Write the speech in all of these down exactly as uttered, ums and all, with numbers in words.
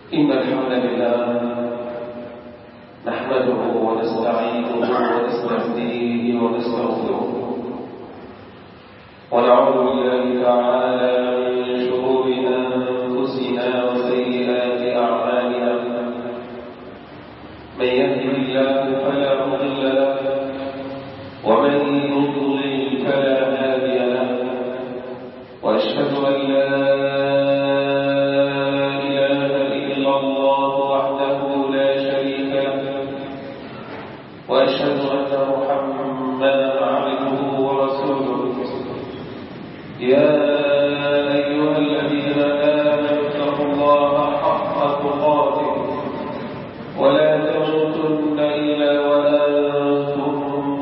إن الحمد لله نحمده ونستعينه ونستهديه ونستغفره ونعوذ بالله تعالى من شرور أنفسنا وسيئات أعمالنا من يهده الله فلا مضل له ومن يضلل فلا هادي له وأشهد أن لا وأشهد أن محمدا عبده ورسوله يا أيها الذين آمنوا اتقوا الله حق تقاته ولا تموتن إلا وأنتم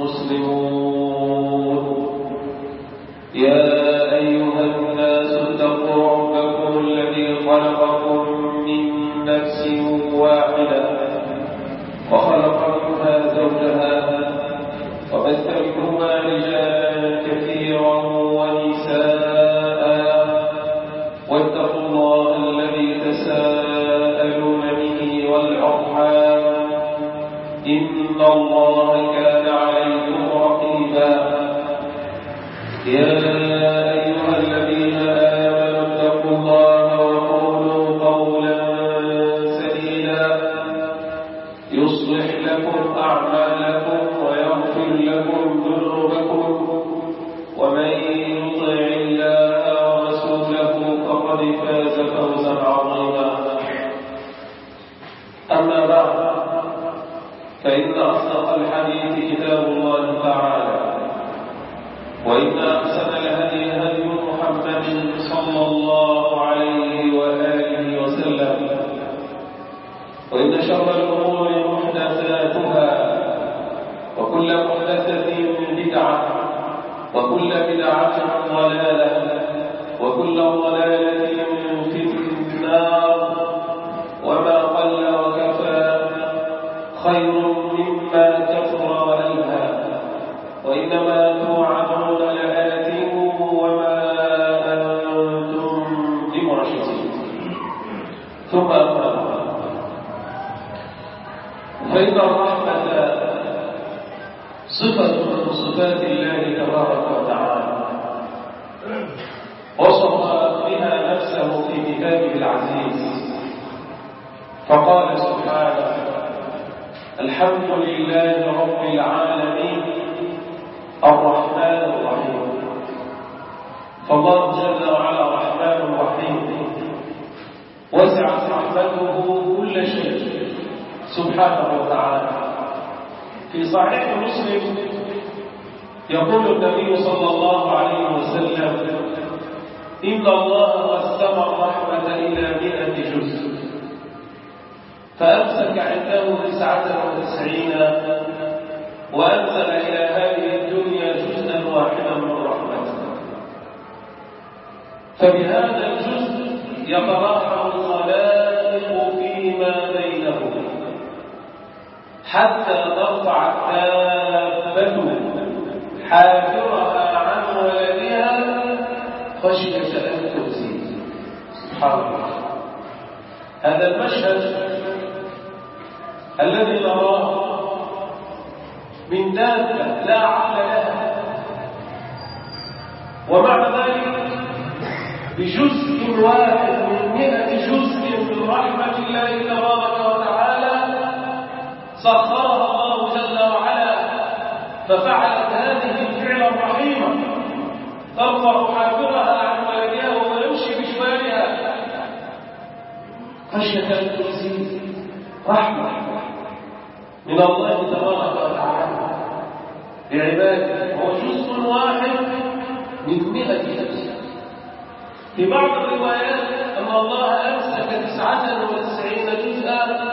مسلمون يا أيها الناس اتقوا ربكم الذي خلقكم من نفس واحدة وخلق منها زوجها وبث منهما رجالا كثيرا ونساء واتقوا الله الذي تساءلون به والأرحام إن الله كان عليكم رقيبا يا أيها الذين آمنوا اتقوا الله وقولوا قولا يصلح لكم أعمالكم ويغفر لكم ذنوبكم ومن يطع الله ورسوله فقد فاز فوزا عظيما أما بعد فإن أصدق الحديث كتاب الله تعالى وإن أحسن الهدي هدي محمد صلى الله عليه وآله وسلم وإن شر الأمور محدثاتها وكل محدثة بدعة وكل بدعة ضلالة وكل ضلالة في النار وما قل وكفى خير مما كثر وألهى وإنما توعدون لآت وما أنتم بمعجزين ثم أما فإن الرحمة صفة من صفات الله تبارك وتعالى وصف بها نفسه في كتابه العزيز فقال سبحانه الحمد لله رب العالمين الرحمن الرحيم فالله جل وعلا رحمن رحيم وسعت رحمته كل شيء سبحانه وتعالى في صحيح مسلم يقول النبي صلى الله عليه وسلم إن الله قسم الرحمة إلى مئة جزء فأمسك عنده تسعة وتسعين وأنزل إلى هذه الدنيا جزءا واحدا من رحمته فبهذا الجزء يتراحم الخلائق فيما بينهم حتى ترفع الدابة حافرها عن ولدها خشية أن تؤذيه سبحان الله. هذا المشهد الذي نراه من دابة لا عقل لها ومع ذلك بجزء واحد من مئة جزء من رحمة الله تبارك وتعالى سخرها الله جل وعلا ففعلت هذه الفعل الرحيمة ترفع حافرها عن ولدها ويمشي بشمالها خشية أن تؤذيه رحمة من الله تبارك وتعالى لعباده هو جزء واحد من مئة جزء. في بعض الروايات أن الله أمسك تسعة وتسعين جزءا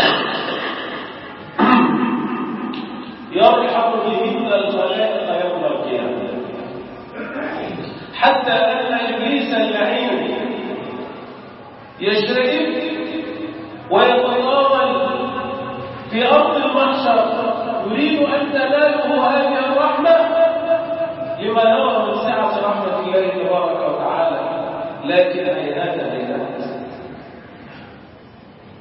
يرحم بهن الخلائق يوم القيامة حتى أن إبليس اللعين يشرئب ويتطاول في أرض المحشر يريد أن تناله هذه الرحمة لما يرى من سعة رحمة الله تبارك وتعالى لكن هيهات هيهات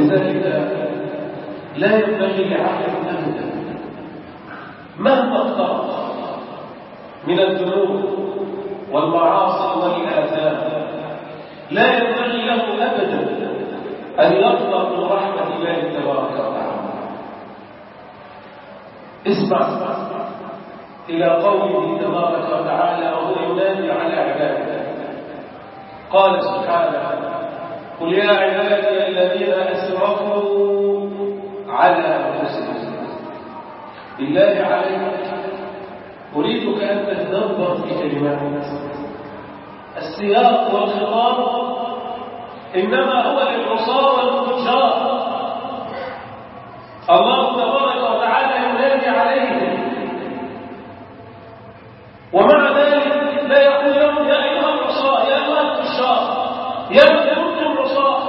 ولذلك لا ينبغي لعقل أبدا مهما اقترب من الذنوب والمعاصي والآثام لا ينبغي له أبدا أن يطلب من رحمة الله تبارك وتعالى. اسمع إلى قوله تبارك وتعالى وهو ينادي على عباده. قال سبحانه: قل يا عبادي الذين أسرفوا على أنفسهم. بالله عليك أريدك أن تتدبر في كلمات السياق والخطاب إنما هو للعصاة والفجار. الله تبارك وتعالى ينادي عليهم ومع ذلك لا يقول لهم يا أيها العصاة يا أيها الفجار يا من كنتم عصاة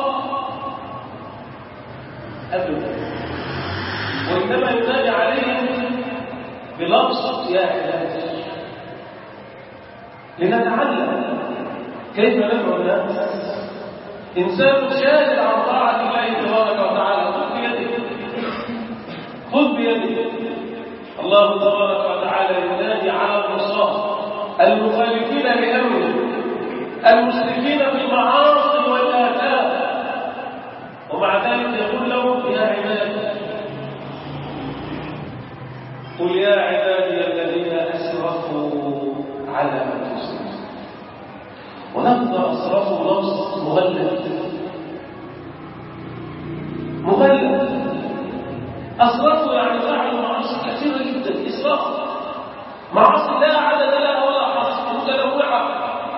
أبدا، وإنما ينادي عليهم بلفظ يا عبادي لنتعلم كيف ندعو الناس. إنسان شاهد عن طاعة الله تبارك وتعالى خذ بيده خذ بيده. الله تبارك وتعالى ينادي على العصاة المخالفين لأمره المشركين بالمعاصي والآثام، ومع ذلك يقول لهم يا عبادي قل يا عبادي الذين أسرفوا على أنفسهم. ولفظ أسرفوا لفظ مغلف مغلف. أسرفوا يعني فعلوا معاصي كثيرة جدا. إسراف معاصي لا عدد لها ولا حصر متنوعة.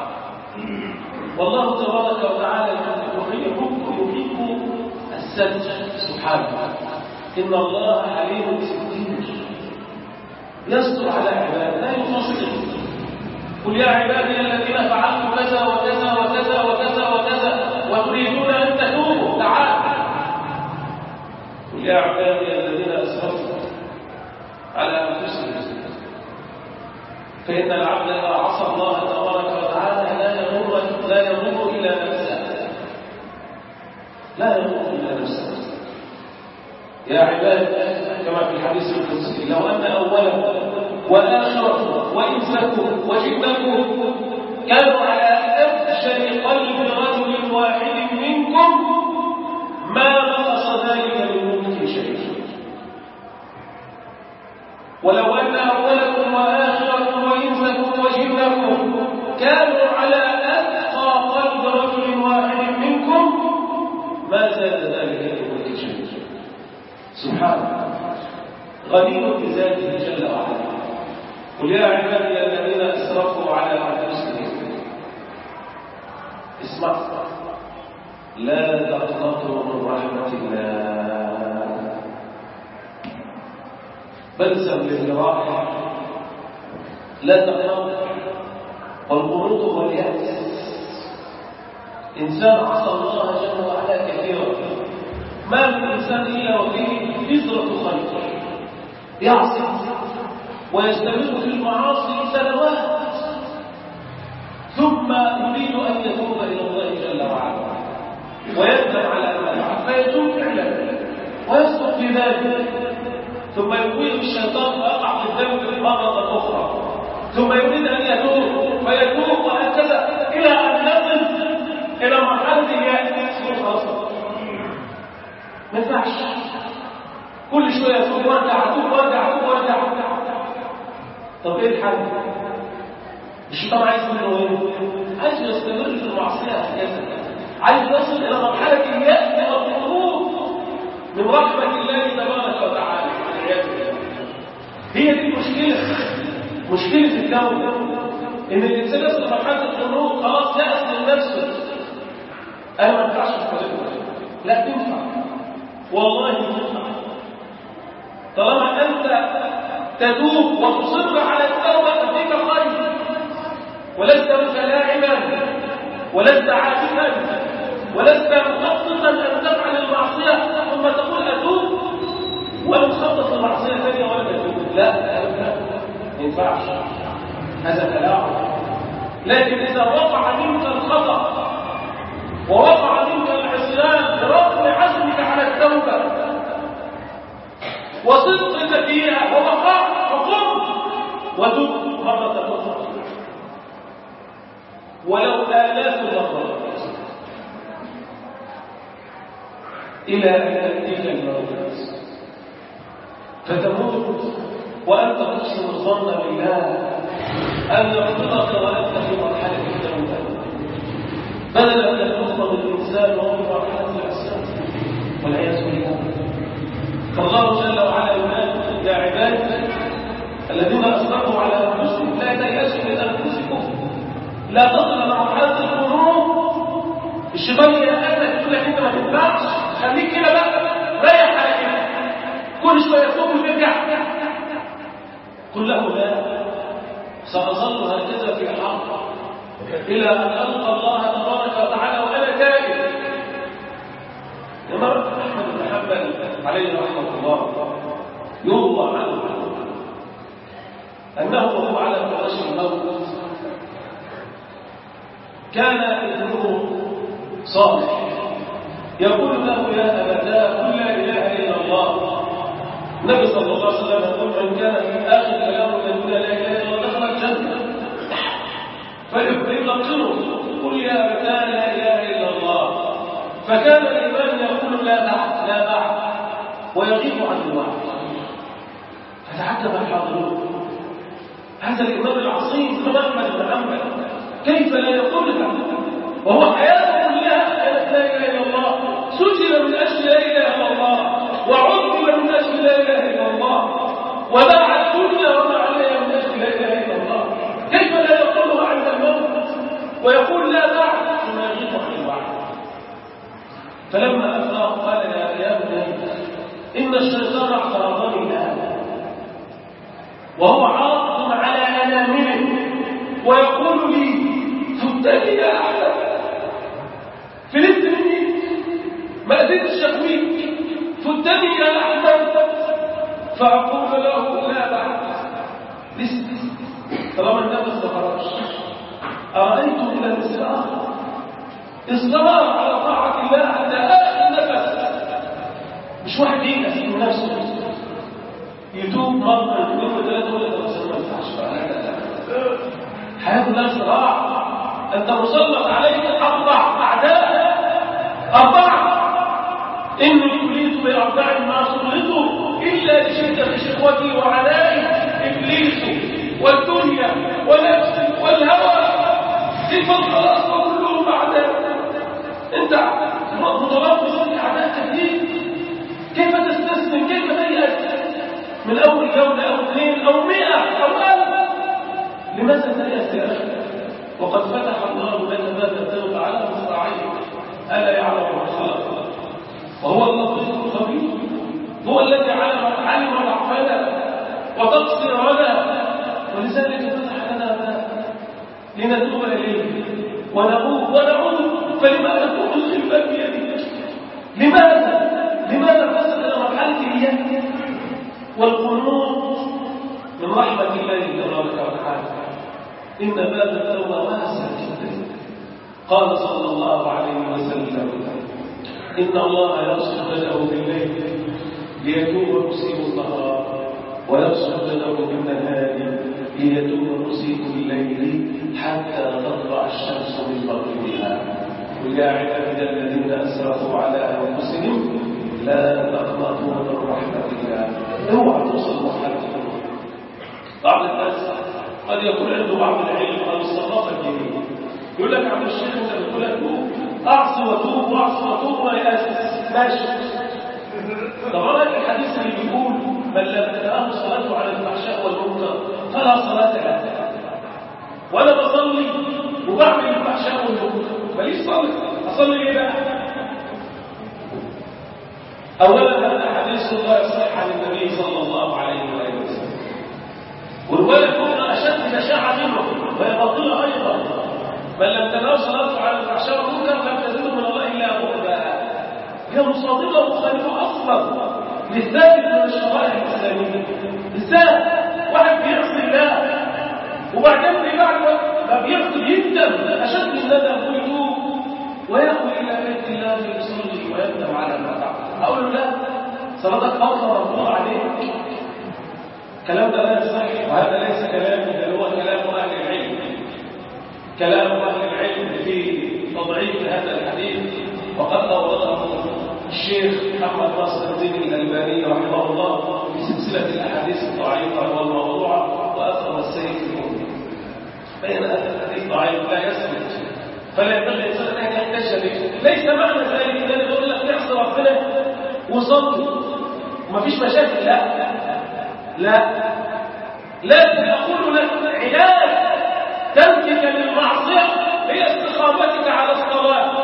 والله تبارك وتعالى يحب الستر سبحانه. إن الله حليم ستير يستر على عباده لا يفصل. قل يا عبادي الذين فعلتم كذا وكذا وكذا وكذا وكذا وتريدون أن تتوبوا تعالوا. قل يا عبادي الذين أسرفوا على أنفسهم. فإن العبد إذا عصى الله تبارك وتعالى لا يمر لا يمر إلا نفسه لا يمر إلا نفسه. يا عباد كما في الحديث القدسي لو أن أولكم وآخركم وإنسكم وجنكم كانوا على أفجر قلب رجل واحد منكم ما نقص ذلك من ملك شيء. ولو أن أولكم وآخركم وإنسكم وجنكم كانوا على أتقى قلب رجل واحد منكم ما زاد ذلك من ملك شيء. سبحانه غني بذاته جل وعلا. قل يا عبادي الذين أسرفوا على أنفسهم. اسمع لا تقنطوا من رحمة الله بلسم للراحة. لا تقنط. والقنوط هو اليأس. إنسان عصى الله جل وعلا كثيرا ما من إنسان إلا وفيه بذرة خير يعصي ويستمر في المعاصي سنوات ثم يريد أن يتوب إلى الله جل وعلا ويندم على ما فعل فيتوب فعلا ويصدق في ذلك ثم يقويه الشيطان ويقع في الذنب مرة أخرى ثم يريد أن يتوب فيتوب وهكذا إلى أن يصل إلى مرحلة يأتي خلاص ما ينفعش كل شويه يقول وارجع اتوب وارجع اتوب وارجع. طب ايه الحل؟ الشيطان عايز منه ايه؟ عايز يستمر في المعصيه اساسا، عايز يصل الى مرحله اليأس والخروج من رحمه الله تبارك وتعالى والعياذ بالله. هي دي المشكله، مشكله الكون ان الانسان يصل لمرحله الخروج خلاص يأس من نفسه. انا ما ينفعش الطريقه لا تنفع والله تنفع طالما أنت تتوب وتصر على التوبة فيك خير ولست متلاعبا ولست عاكفا ولست مخططا أن تفعل المعصية ثم تقول أتوب ومخطط المعصية ثانية ولا تتوب. لا لا ما ينفعش هذا تلاعب. لكن إذا وقع منك الخطأ ووقع منك العصيان برغم عزمك على التوبة توبة وصدق فيها ووقع وقم وتب مرة أخرى ولو آلاف المرات إلى أن يأتيك الموت فتموت وأنت تحسن الظن بالله أن يغفرك وأنت في مرحلة التوبة بدل أن يخطب الإنسان وهو في مرحلة العصيان والعياذ بالله. فالله جل وعلا ينادي يا عبادي الذين أصرفوا على أنفسهم لا تيأسوا من أنفسكم لا تصل مرحلة القنوط. الشيطان يأتيك يقول لك أنت ما تنفعش خليك كده بقى ريح على كده كل شوية يقوم ويرجع قل له لا سأظل هكذا في الحق إلى أن ألقى الله تبارك وتعالى وأنا تائب. الإمام أحمد بن حنبل عليه رحمة الله يروى عنه أنه وهو على فراش الموت كان ابنه صالح يقول له يا أبتاه قل لا إله إلا الله. النبي صلى الله عليه وسلم يقول من كان في آخر كلامه يقول لا إله إلا الله دخل الجنة فيلقنه قل يا أبتاه لا إله إلا الله. فكان الإيمان يقول لا بعد لا بعد ويغيب عن الوعد. فتعجب الحاضرون هذا الإمام العظيم الإمام أحمد بن حنبل كيف لا يقولها وهو حياته كلها كانت لا إله إلا الله سجن من أجل لا إله إلا الله وعذب من أجل لا إله إلا الله وباع الدنيا وما عليها من أجل لا إله إلا الله. كيف لا يقولها عند الموت ويقول لا بعد ثم يغيب عن الوعد. فلما أفاق قال يا يا بني إن الشيطان اعترضني الآن وهو عاض على أنامله ويقول لي فتني يا أحمد فلت مني ما قدرتش أقويك فتني يا أحمد فأقول له لا بعد لسه طالما النفس ما خرجش. أرأيتم إلى الإصرار إصرار على طاعة الله حتى آخر نفس مش واحد ييأس من نفسه يتوب مرة يتوب ثلاثة ولا ثلاثة ما ينفعش حياة الله صراع. أنت مسلط عليك أربع أعداء أربعة إني يريد بأربع ما سلطوا إلا لشدة شهوتي وعنائي إبليس والدنيا ونفسي والهوى كيف الخلاص وكلهم أعداء. أنت مضرب بسنة أعداء كثير كيف تستسلم كيف تيأس من أول جولة أو اثنين أو مئة أو ألف لماذا تيأس يا أخي وقد فتح الله لك باب التوبة على مصراعيه ألا يعلم ما خلق وهو اللطيف الخبير هو الذي علم علم ضعفنا وتقصيرنا ولذلك فتح لنا باب لنتوب إليه ونعود ونعود. فلماذا تقول الباب بيدك لماذا لماذا فسد مرحلة اليد والقنوط من رحمة الله تبارك وتعالى. إن باب التوبة واسع جدا. قال صلى الله عليه وسلم إن الله يبسط يده بالليل ليتوب مسيء النهار ويبسط يده بالنهار ليتوب مسيء الليل حتى تطلع الشمس من مغربها. ويا عبادي الذين أسرفوا على أنفسهم لا تقنطوا من رحمة الله. اوعى توصل مرحلة بعض الناس قد يكون عنده بعض العلم أو الثقافة الدينية يقول لك عبد الشيخ أنت بتقول أتوب أعصي وأتوب وأعصي وأتوب وما يأسس ماشي. طب رأيك الحديث اللي بيقول من لم تتأه صلاته على الفحشاء والمنكر فلا صلاة له. وأنا بصلي وبعمل الفحشاء والمنكر ماليش صلي أصلي إيه بقى؟ أولا هذا حديث الله يصح عن النبي صلى الله عليه وسلم والرواية الأخرى أشد بشاعة منه وهي باطلة أيضا. من لم تنام صلاته على الفحشاء والمنكر لم تزيد من الله إلا بعدا. هي مصادمة مخالفة أصلا للثابت من الشرائع الإسلامية. إزاي واحد بيعصي الله وبعدين في بعد ما بيعصي يندم أشد الندم ويتوب ويأوي إلى بيت الله فيصلي ويندم على ما فعل أقول له لا، صلاتك فرض مفروض عليك. الكلام ده لا يصح، وهذا ليس كلامي، بل هو كلام أهل العلم، كلام أهل العلم في تضعيف هذا الحديث، وقد أورده الشيخ محمد ناصر الدين الألباني رحمه الله في سلسلة الأحاديث الضعيفة والموضوعة، وأثر السيد المؤمن بين الحديث ضعيف لا يثبت، فلا ينبغي الإنسان أن يحتج به. ليس معنى ذلك أن يقول لك نعصي ربنا وصلي ومفيش مشاكل، لا لا، لكن أقول لك علاج تركك للمعصية هي استقامتك على الصلاة،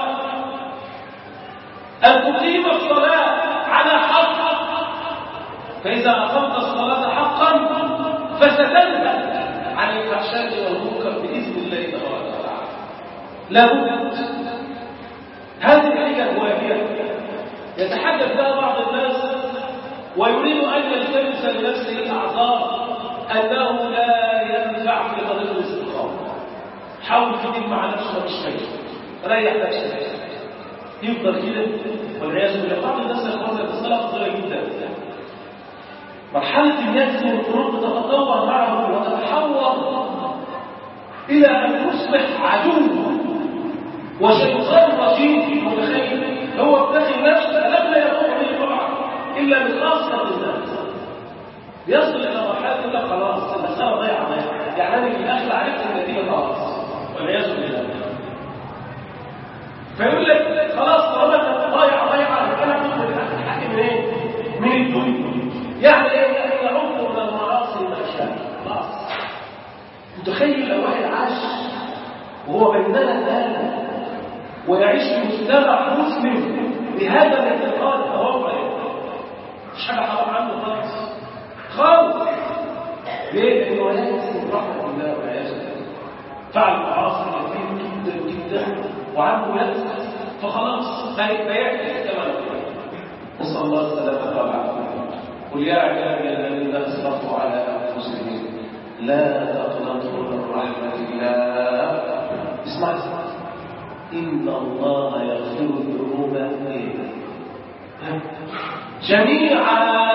أن تقيم الصلاة على حق، فإذا أقمت الصلاة حقا فستنهى عن الفحشاء والمنكر بإذن الله تبارك وتعالى. لابد هذه الحجج واهية يتحدث بها بعض الناس ويريد أن يلتمس لنفسه الأعذار أنه لا ينفع في طريق الاستقامة. حاول تجد مع نفسك مش فايدة، ريح نفسك، يفضل كده والعياذ بالله. بعض الناس يخرج الصلاة خطيرة جدا، مرحلة اليأس والقلوب تتطور معه وتتحول إلى أن يصبح عدو وشيطان رجيم متخيل. هو ابتغي نفسه لم يقوم به طبعا إلا بخاصة الناس، يصل إلى مرحلة يقول لك خلاص المسألة ضيعة ضيعة، يعني أنا في الآخر عرفت النتيجة خلاص والعياذ بالله. فيقول لك خلاص طالما ضيعة ضيعة أنا كنت الحق من إيه؟ من الدنيا. يعني إيه؟ يعني يعود من المعاصي والأشياء خلاص. متخيل لو واحد عاش وهو بيننا الآن ويعيش في مجتمع مسلم بهذا الاعتقاد فهو مش حاجة حرام عنه خالص خالص. ليه؟ لأنه لا يسلم رحمة الله والعياذ بالله، فعل معاصي كثير جدا جدا وعنده يأس، فخلاص فيأتي كما نقول. نسأل الله السلامة والعافية. قل يا عبادي الذين أسرفوا على أنفسهم لا تقنطوا من رحمة الله. اسمع اسمع، إن الله يغفر الذنوب جميعا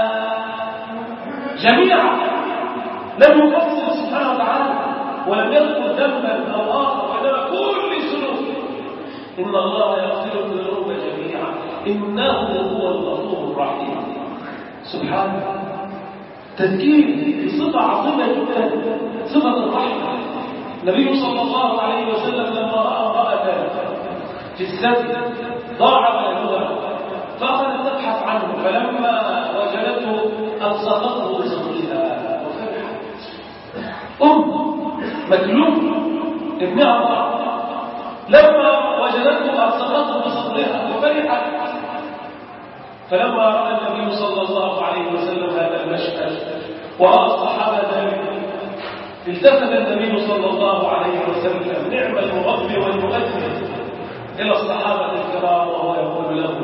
جميعا، لم يفصل سبحانه وتعالى ولم يذكر ذنبا أو آخر، وإنما كل الذنوب. إن الله يغفر الذنوب جميعا إنه هو الغفور الرحيم. سبحانه تذكير بصفة عظيمة جدا، صفة الرحمة. النبي صلى الله عليه وسلم لما رأى امرأة في السبت ضاع مالها فأخذت تبحث عنه، فلما وجدته ألصقته بصدرها وفرحت. أم مكلوم ابنها ضاع، لما وجدته ألصقته بصدرها وفرحت. فلما رأى النبي صلى الله عليه وسلم هذا المشهد ورأى الصحابة ذلك التفت النبي صلى الله عليه وسلم نعم المربي والمؤدب إلى الصحابة الكرام وهو يقول لهم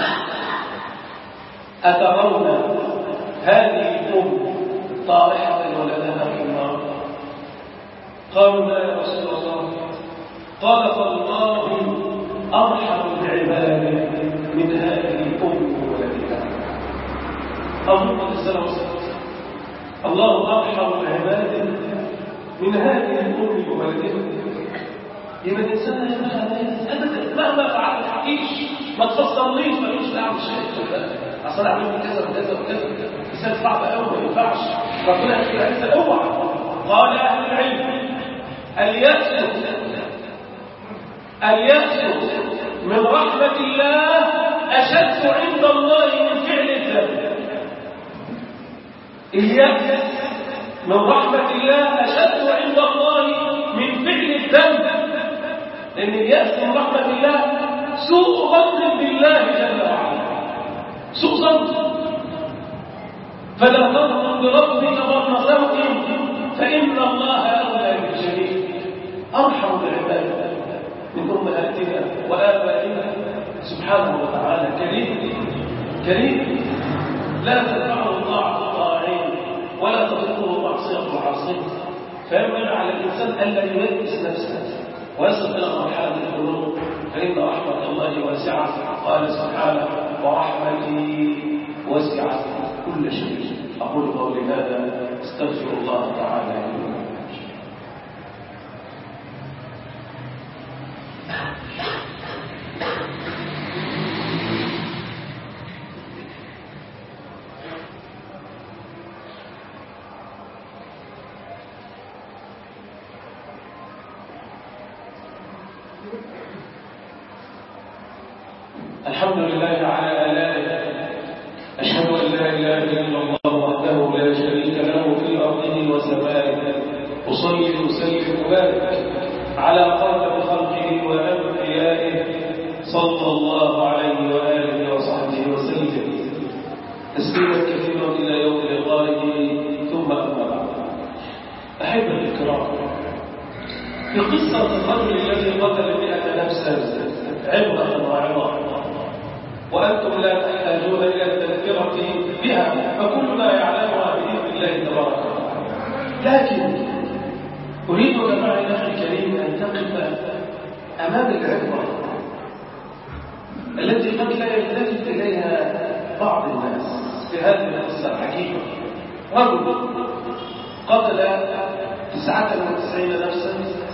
أترون هذه الأم طارحة ولدها في النار؟ قالوا لا يا رسول الله. قال فالله أرحم بعباده من هذه الأم وولدها. أظن السلام عليكم. الله أرحم بعباده من هذه الأم وولدها. يبقى الإنسان لا يتخلى أبدا مهما فعل الحقيش، ما تفصلنيش ما يجوز أعمل شيء، أصل أعمل كذا وكذا وكذا، إنسان صعب أوي ما ينفعش. ربنا يقول لك اوعى. قال أهل العلم اليأس اليأس من رحمة الله أشد عند الله من فعل الذنب. اليأس من رحمة الله أشد عند الله من فعل الذنب، لأن اليأس من رحمة الله سوء ظن بالله جل وعلا، سوء ظن. فلا تظن بربك ظن سوء فإن الله أولى بالجميع، أرحم بالعباد من أمهاتنا وآبائنا سبحانه وتعالى. كريم كريم لا تدفعه طاعة الطاعين ولا تضره معصية العاصين. فينبغي على الإنسان ألا يلبس نفسه ويصل إلى مرحلة القلوب، فإن رحمة الله واسعة. قال سبحانه ورحمتي وسعت كل شيء. أقول قولي هذا استغفر الله تعالى لي ولكم. الحمد لله على آلائه. أشهد أن لا إله إلا الله وحده لا شريك له في أرضه وسمائه. أصلي وسلم وبارك على خاتم خلقه وأنبيائه صلى الله عليه وآله وصحبه وسلم تسليما كثيرا إلى يوم لقائه. ثم أما بعد، أحبة الكرام، في قصة الرجل الذي قتل مئة نفسا عبرة وعظة، وأنتم لا تحتاجون إلى التذكرة بها، فكلنا يعلمها بإذن الله تبارك وتعالى. لكن أريدك معي أخي الكريم أن تقف أمام العبرة التي قد لا يلتفت إليها بعض الناس في هذه القصة العجيبة. رجل قتل تسعة وتسعين نفسا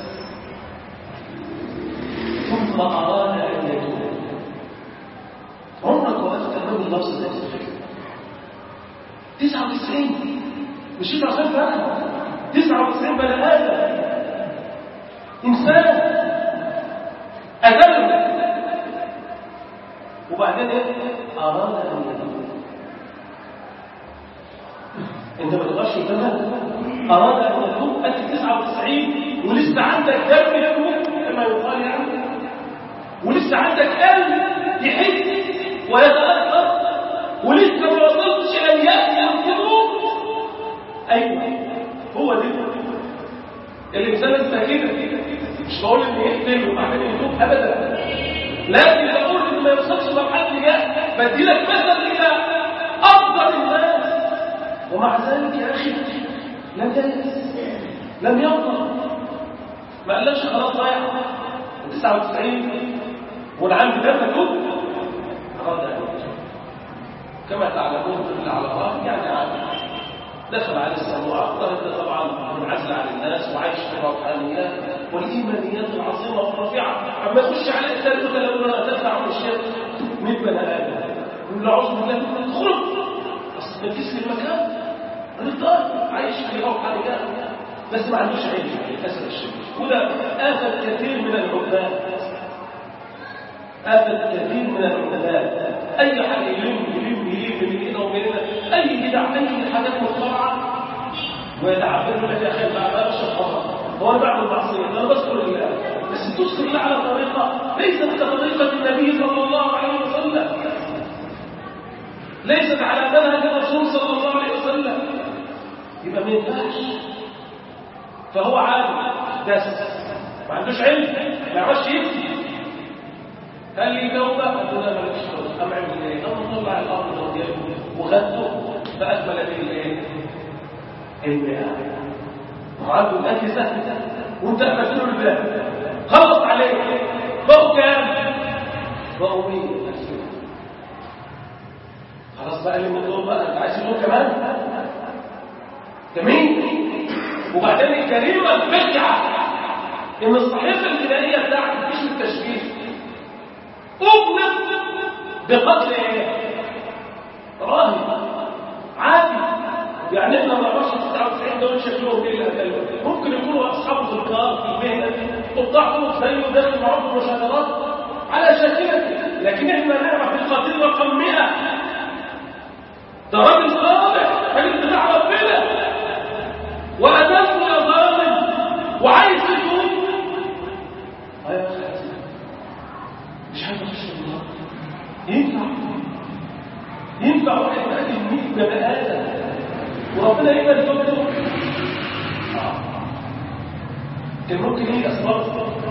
ثم أراد أن يتوب. عمرك وقفت أمام اللفظ ده؟ تسعة وتسعين مش انت عشان بقى تسعة وتسعين بني آدم إنسان أدم، وبعدين إيه؟ أراد أن يتوب. أنت ما تقدرش تمام. أراد أن يتوب أنت تسعة وتسعين ولسه عندك دم يتوب كما يقال يعني، ولسه عندك قلب يحس ويتأثر، ولسه ما وصلتش أن يأتي القلوب. أيوة هو ده الإنسان الساكنة. مش بقول إن يقتل وبعدين يتوب أبدا، لكن بقول إن ما يوصلش مرحلة نجاة. بديلك مثل إلى أفضل الناس، ومع ذلك يا أخي لم ييأس، لم يغضب، ما قالش خلاص ضايع تسعة وتسعين والعام ده تتوب. أراد أن يتوب كما تعلمون في العلاقات يعني عادي. دخل على السماوات، وهذا طبعا منعزل عن الناس وعايش في الروحانيات والايمانيات العظيمه والرفيعه. اما يخش على الانسان لو لا تدفع من الشيء من بني ادم يقول له اعوذ بالله من الخلق، اصل ما تجيش المكان رضا عايش في روحانيات بس ما عندوش علم للاسف الشديد. وده آفة كثير من العباد، آفة كثير من العباد. اي حاجه يلم يلم يلم من هنا ومن هنا، اي بدع اي حاجات مخترعه ويتعبد لك يا اخي ما بقاش الخطا. هو انا بعمل معصيه، انا بذكر الله بس تذكر الله على طريقه ليست كطريقه النبي صلى الله عليه وسلم، ليست على منهج الرسول صلى الله عليه وسلم، يبقى ما ينفعش. فهو عالم بس ما عندوش علم، ما يعرفش يفتي. قال لي توبه، قلت له مالكش توبه. أم عمل ايه؟ أم طلع الارض وجابه وغده فاكمل به الايه؟ البيان. وعنده الاكل سهل وانت قفلت له الباب خلص عليه. بقوا كام؟ بقوا مية. خلاص بقى اللي من دول بقى انت عايز تقول كمان جميل. وبعدين الكريمه البشعه ان الصحيفه البدائيه بتاعت مفيش التشبيه أغلق بقدر ايه؟ راهي عادي. يعني احنا ما نعرفش تسعة وتسعين دول شكلهم ايه اللي هتقلوا. ممكن يكونوا اصحاب الذكار في المهنه وبتاعهم زيه وداخل معاهم مشاهدات على شكلته، لكن احنا نعرف القتيل رقم مئة ده راجل صالح راجل بتاع ربنا وأدمه يا ظالم وعايز يتوب. مش عارف اخش النار. ينفع ينفع واحد يقتل مئة بني ادم وربنا يقبل توبته؟ كان ممكن ايه اسباب؟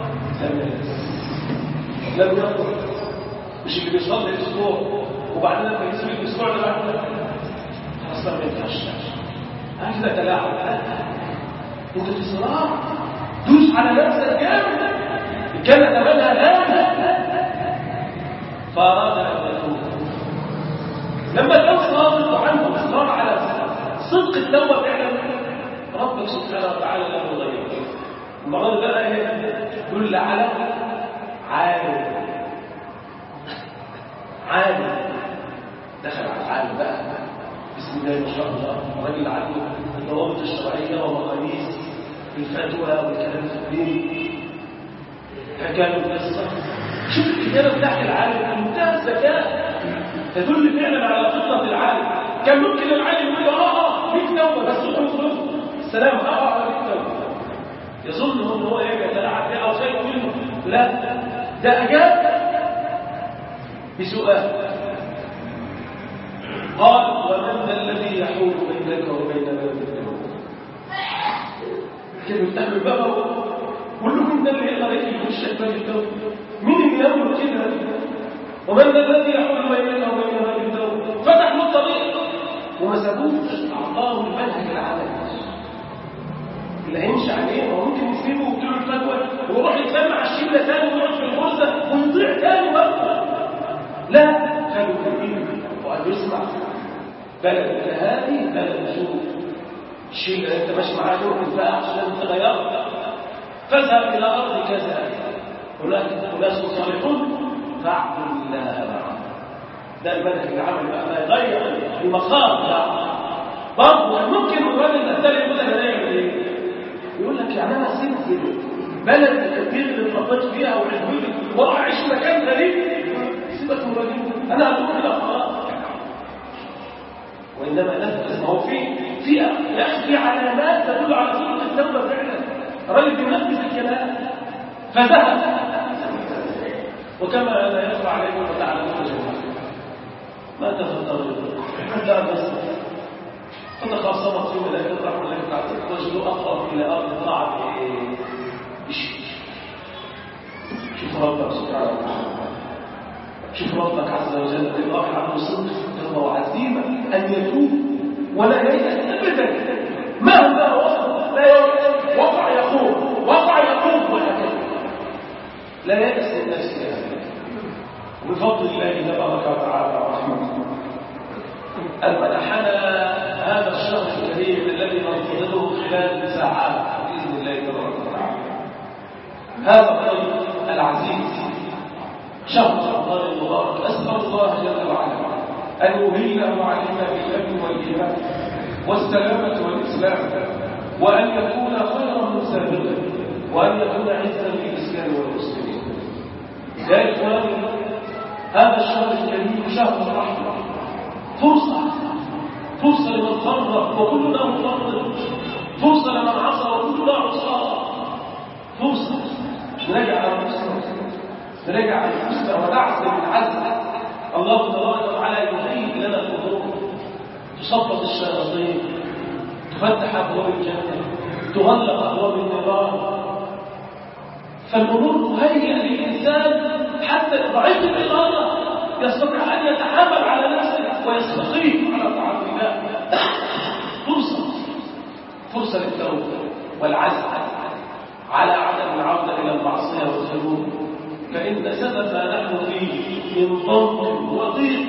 لم يقبل. مش اللي بيصلي اسبوع وبعدين لما يسيب الاسبوع ده بعد اصلا ما ينفعش. هكذا تلاعب. انت في صراع، دوس على نفسك جامد. الجنه ثمنها غالي. فأراد أن يتوب لما كان صادق وعنده اصرار على صدق التوبه فعلا ربك سبحانه وتعالى لا يضيعك. المرض بقى ايه؟ دل على عالم عالم دخل على العالم بقى بسم الله ما شاء الله، راجل عنده الضوابط الشرعيه ومقاييس الفتوى والكلام في الدين، حكايه القصه. شوف الكتابه بتاعت العالم بمنتهى الذكاء تدل فعلا على فطنه العالم. كان ممكن العالم يقول اه ليك توبه بس تخرج خروج السلام اه ليك توبه، يظن ان هو ايه يتلاعب بيه او شيء منه. لا، ده اجاب بسؤال قال ومن ذا الذي يحول بينك وبين باب التوبه؟ كانوا يفتحوا الباب كلهم ده اللي يقدر يخش باب التوبه. مين اللي يامر كده؟ ومن ذا الذي يحول بينك وبين باب التوبه؟ فتح له الطريق وما سابوش، اعطاه المنهج العملي اللي هيمشي عليه. وممكن يسيبه ويديله الفتوى ويروح يتلمع الشله ثاني ويقعد في الغرزه ويضيع ثاني برضه. لا، خلوا كريم وقال يسمع بلد هذه بلد شوف الشيء اللي انت ماشي معاه دور بقى عشان تغيره. فاذهب الى ارض كذا هناك اناس صالحون فاعبد الله معهم. ده المنهج العملي بقى ما يغير المسار. لا برضه ممكن الراجل الثاني يقول لك انا اعمل ايه؟ يقول لك يعني انا سبت بلد كبير اللي اتربيت فيها وحدودي واروح اعيش في مكان غريب؟ سيبك من الراجل، انا هتروح كده خلاص. وانما نفذ. ما هو في في في علامات تدل على صدق التوبه فعلا. الراجل بينفذ الكلام فذهب. وكما لا يخفى عليكم وتعلمون جميعا ما تفضلوا لا بس فتخاصمت في ملائكه الرحمه التي تعتقد وجهه اقرب الى ارض طاعه بشيء. شوف ربك سبحانه وتعالى، شوف ربك عز وجل الواحد عنده صدق في وعزيمه ان يتوب ولا ييأس ابدا مهما وصل. لا ييأس، وقع يقوم وقع يقوم وهكذا. لا ييأس من نفسه بفضل الله تبارك وتعالى ورحمته أن منحنا هذا الشهر الكريم الذي ننتظره خلال ساعات بإذن الله تبارك وتعالى. هذا الطريق العزيز شهر رمضان المبارك. أسأل الله جل وعلا أن يهله علينا بالأمن والإيمان والسلامة والإسلام، وأن يكون خيرا من سابقه، وأن يكون عزا للإسلام والمسلمين. يا إخواني، هذا الشهر الكريم شهر الرحمة، فرصة فرصة لمن فرط وكلنا مفرط، فرصة لمن عصى وكلنا عصى، فرصة نرجع على نفسنا نرجع على نفسنا ونعزم العزم. الله تبارك وتعالى يهيئ لنا الامور، تصفط الشياطين، تفتح ابواب الجنه، تغلق ابواب النيران. فالامور تهيئ للانسان حتى ضعيف الاراده يستطيع ان يتحمل على نفسه ويستقيم على طاعه الله. فرصه فرصه للتوبه والعزم على عدم العوده الى المعصيه والذنوب، فان سبب ما نحن فيه من ضنك وضيق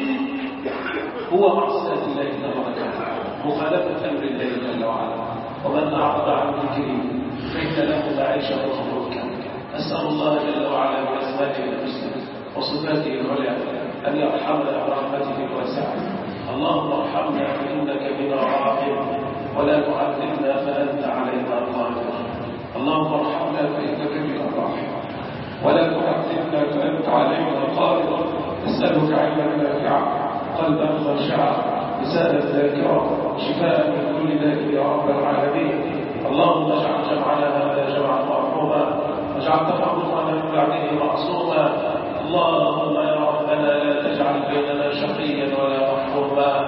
هو معصيه الله تبارك وتعالى، مخالفه امر الله جل وعلا. ومن اعرض عن ذكري فان له معيشه ضنكا. اسال الله جل وعلا باسمائه الحسنى وصفاته العليا ان يرحمنا برحمته الواسعه. اللهم ارحمنا فانك بنا راحم، ولا تعذبنا فانت علينا قادر. اللهم ارحمنا فانك بنا راحم، ولا تعذبنا فانت علينا قادر. نسالك علما نافعا، قلبا خاشعا، لسانا ذاكرا، شفاء من كل داء يا رب العالمين. اللهم اجعل جمعنا هذا جمعا مرحوما، واجعل تفرقنا من بعده معصوما. اللهم يا ربنا لا تجعل بيننا شقيا ولا محروما،